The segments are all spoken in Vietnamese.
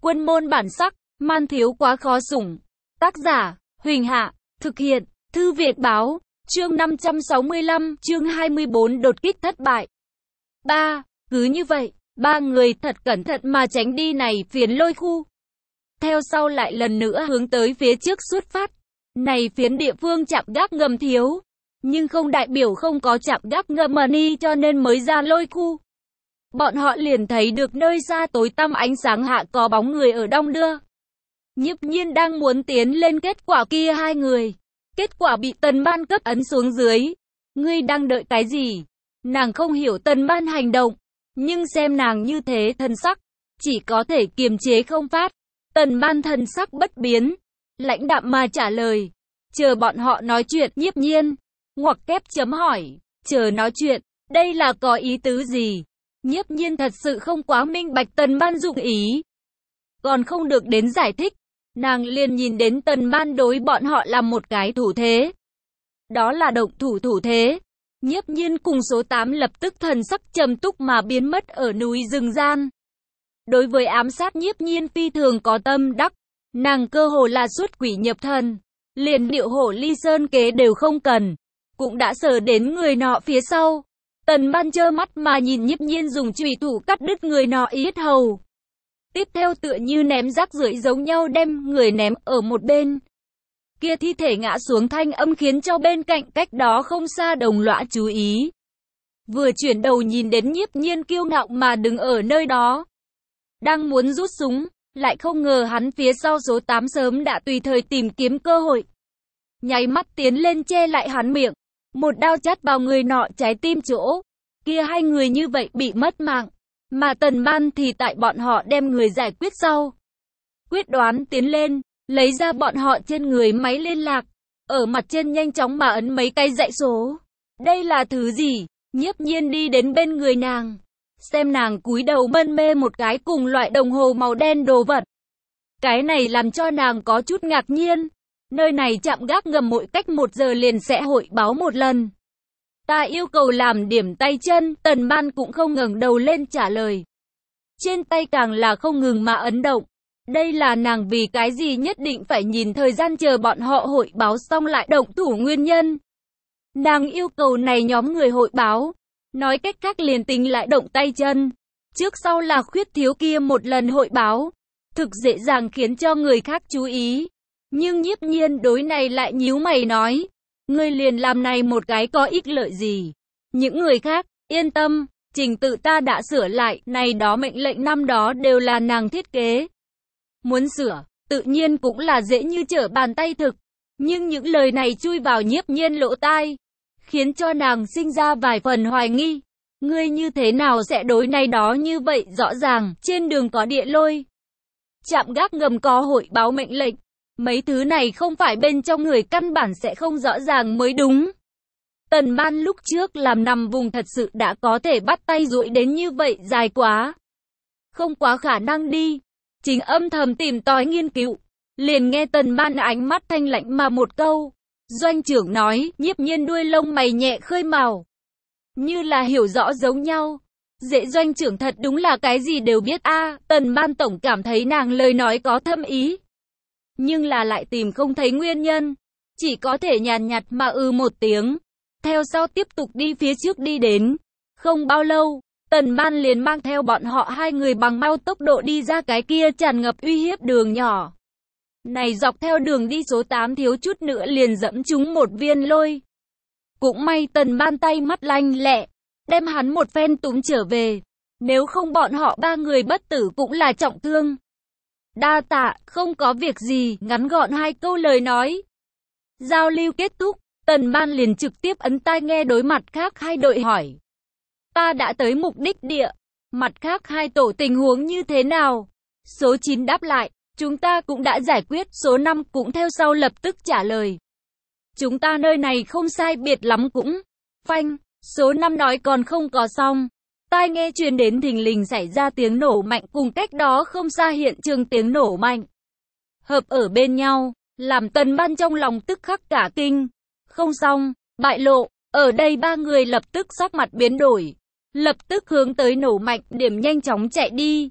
Quân môn bản sắc, man thiếu quá khó sủng. Tác giả, Huỳnh Hạ, thực hiện, Thư viện báo, chương 565, chương 24 đột kích thất bại. 3. Cứ như vậy, ba người thật cẩn thận mà tránh đi này phiến lôi khu. Theo sau lại lần nữa hướng tới phía trước xuất phát. Này phiến địa phương trạm gác ngầm thiếu, nhưng không đại biểu không có trạm gác ngầm money cho nên mới ra lôi khu. Bọn họ liền thấy được nơi xa tối tăm ánh sáng hạ có bóng người ở đong đưa. Nhiếp Nhiên đang muốn tiến lên, kết quả kia hai người. Kết quả bị Tần Ban cấp ấn xuống dưới. Ngươi đang đợi cái gì? Nàng không hiểu Tần Ban hành động, nhưng xem nàng như thế thần sắc, chỉ có thể kiềm chế không phát. Tần Ban thần sắc bất biến, lãnh đạm mà trả lời. Chờ bọn họ nói chuyện. Nhiếp Nhiên ngoặc kép chấm hỏi, chờ nói chuyện, đây là có ý tứ gì? Nhiếp Nhiên thật sự không quá minh bạch Tần Ban dụng ý. Còn không được đến giải thích, nàng liền nhìn đến Tần Ban đối bọn họ làm một cái thủ thế. Đó là động thủ thủ thế. Nhiếp Nhiên cùng số 8 lập tức thần sắc trầm túc mà biến mất ở núi rừng gian. Đối với ám sát Nhiếp Nhiên phi thường có tâm đắc, nàng cơ hồ là xuất quỷ nhập thần, liền điệu hổ ly sơn kế đều không cần, cũng đã sờ đến người nọ phía sau. Tần Ban trơ mắt mà nhìn Nhiếp Nhiên dùng chùy thủ cắt đứt người nọ yết hầu. Tiếp theo tựa như ném rác rưởi giống nhau đem người ném ở một bên. Kia thi thể ngã xuống thanh âm khiến cho bên cạnh cách đó không xa đồng lõa chú ý. Vừa chuyển đầu nhìn đến Nhiếp Nhiên kiêu ngạo mà đứng ở nơi đó. Đang muốn rút súng, lại không ngờ hắn phía sau số 8 sớm đã tùy thời tìm kiếm cơ hội. Nháy mắt tiến lên che lại hắn miệng. Một đao chát vào người nọ trái tim chỗ. Kia hai người như vậy bị mất mạng. Mà Tần Ban thì tại bọn họ đem người giải quyết sau. Quyết đoán tiến lên, lấy ra bọn họ trên người máy liên lạc. Ở mặt trên nhanh chóng mà ấn mấy cái dãy số. Đây là thứ gì? Nhiếp Nhiên đi đến bên người nàng. Xem nàng cúi đầu mân mê một cái cùng loại đồng hồ màu đen đồ vật. Cái này làm cho nàng có chút ngạc nhiên. Nơi này trạm gác ngầm mỗi cách 1 giờ liền sẽ hội báo một lần. Ta yêu cầu làm điểm tay chân. Tần Ban cũng không ngẩng đầu lên trả lời. Trên tay càng là không ngừng mà ấn động. Đây là nàng vì cái gì nhất định phải nhìn thời gian chờ bọn họ hội báo xong lại động thủ nguyên nhân. Nàng yêu cầu này nhóm người hội báo. Nói cách khác liền tính lại động tay chân. Trước sau là khuyết thiếu kia một lần hội báo. Thực dễ dàng khiến cho người khác chú ý. Nhưng Nhiếp Nhiên đối này lại nhíu mày nói. Ngươi liền làm này một cái có ích lợi gì? Những người khác, yên tâm, trình tự ta đã sửa lại, này đó mệnh lệnh năm đó đều là nàng thiết kế. Muốn sửa, tự nhiên cũng là dễ như trở bàn tay thực. Nhưng những lời này chui vào Nhiếp Nhiên lỗ tai, khiến cho nàng sinh ra vài phần hoài nghi. Ngươi như thế nào sẽ đối này đó như vậy? Rõ ràng, trên đường có địa lôi. Trạm gác ngầm có hội báo mệnh lệnh. Mấy thứ này không phải bên trong người căn bản sẽ không rõ ràng mới đúng. Tần Ban lúc trước làm nằm vùng thật sự đã có thể bắt tay duỗi đến như vậy dài quá. Không quá khả năng đi. Chính âm thầm tìm tòi nghiên cứu. Liền nghe Tần Ban ánh mắt thanh lạnh mà một câu. Doanh trưởng nói. Nhiếp Nhiên đuôi lông mày nhẹ khơi màu. Như là hiểu rõ giống nhau. Dễ doanh trưởng thật đúng là cái gì đều biết a. Tần Ban tổng cảm thấy nàng lời nói có thâm ý. Nhưng là lại tìm không thấy nguyên nhân. Chỉ có thể nhàn nhạt mà một tiếng. Theo sau tiếp tục đi phía trước đi đến. Không bao lâu, Tần Ban liền mang theo bọn họ hai người bằng mau tốc độ đi ra cái kia tràn ngập uy hiếp đường nhỏ. Này dọc theo đường đi số 8 thiếu chút nữa liền dẫm trúng một viên lôi. Cũng may Tần Ban tay mắt lanh lẹ, đem hắn một phen túm trở về. Nếu không bọn họ ba người bất tử cũng là trọng thương. Đa tạ, không có việc gì, ngắn gọn hai câu lời nói. Giao lưu kết thúc, Tần Ban liền trực tiếp ấn tai nghe đối mặt khác hai đội hỏi. Ta đã tới mục đích địa, mặt khác hai tổ tình huống như thế nào? Số 9 đáp lại, chúng ta cũng đã giải quyết, số 5 cũng theo sau lập tức trả lời. Chúng ta nơi này không sai biệt lắm cũng. Phanh, số 5 nói còn không có xong. Tai nghe truyền đến thình lình xảy ra tiếng nổ mạnh cùng cách đó không xa hiện trường tiếng nổ mạnh. Hợp ở bên nhau, làm Tần Ban trong lòng tức khắc cả kinh. Không xong, bại lộ, ở đây ba người lập tức sắc mặt biến đổi. Lập tức hướng tới nổ mạnh điểm nhanh chóng chạy đi.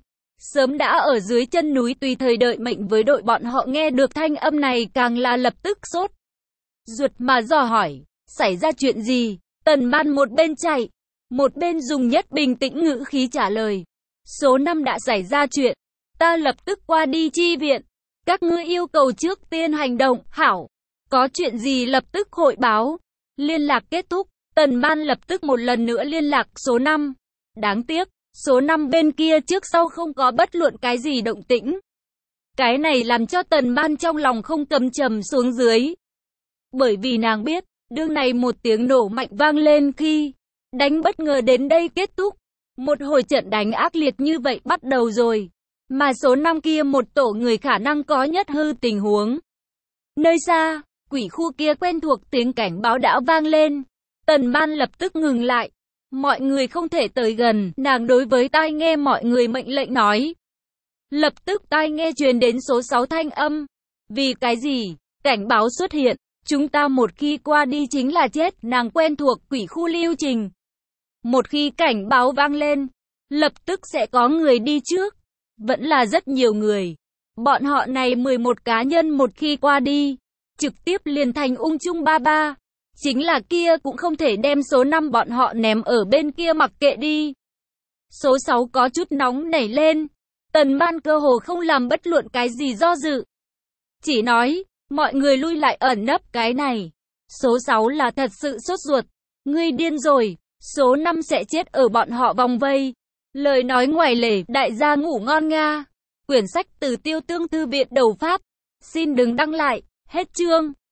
sớm đã ở dưới chân núi tùy thời đợi mệnh với đội bọn họ nghe được thanh âm này càng là lập tức sốt ruột mà dò hỏi, xảy ra chuyện gì? Tần Ban một bên chạy, một bên dùng nhất bình tĩnh ngữ khí trả lời. Số 5 đã xảy ra chuyện, ta lập tức qua đi chi viện. Các ngươi yêu cầu trước tiên hành động, hảo. Có chuyện gì lập tức hội báo. Liên lạc kết thúc, Tần Ban lập tức một lần nữa liên lạc số 5. Đáng tiếc, số 5 bên kia trước sau không có bất luận cái gì động tĩnh. Cái này làm cho Tần Ban trong lòng không cầm trầm xuống dưới. Bởi vì nàng biết, đương này một tiếng nổ mạnh vang lên khi đánh bất ngờ đến đây kết thúc. Một hồi trận đánh ác liệt như vậy bắt đầu rồi. Mà số 5 kia một tổ người khả năng có nhất hư tình huống. Nơi xa, quỷ khu kia quen thuộc tiếng cảnh báo đã vang lên. Tần Ban lập tức ngừng lại. Mọi người không thể tới gần, nàng đối với tai nghe mọi người mệnh lệnh nói. Lập tức tai nghe truyền đến số 6 thanh âm. Vì cái gì? Cảnh báo xuất hiện. Chúng ta một khi qua đi chính là chết, nàng quen thuộc quỷ khu lưu trình. Một khi cảnh báo vang lên, lập tức sẽ có người đi trước. Vẫn là rất nhiều người. Bọn họ này 11 cá nhân một khi qua đi, trực tiếp liền thành ung chung ba ba. Chính là kia cũng không thể đem số 5 bọn họ ném ở bên kia mặc kệ đi. Số 6 có chút nóng nảy lên. Tần Ban cơ hồ không làm bất luận cái gì do dự. Chỉ nói, mọi người lui lại ẩn nấp cái này. Số 6 là thật sự sốt ruột. Ngươi điên rồi, số 5 sẽ chết ở bọn họ vòng vây. Lời nói ngoài lề, đại gia ngủ ngon nga. Quyển sách từ Tiêu Tương Thư viện đầu Pháp. Xin đừng đăng lại, hết chương.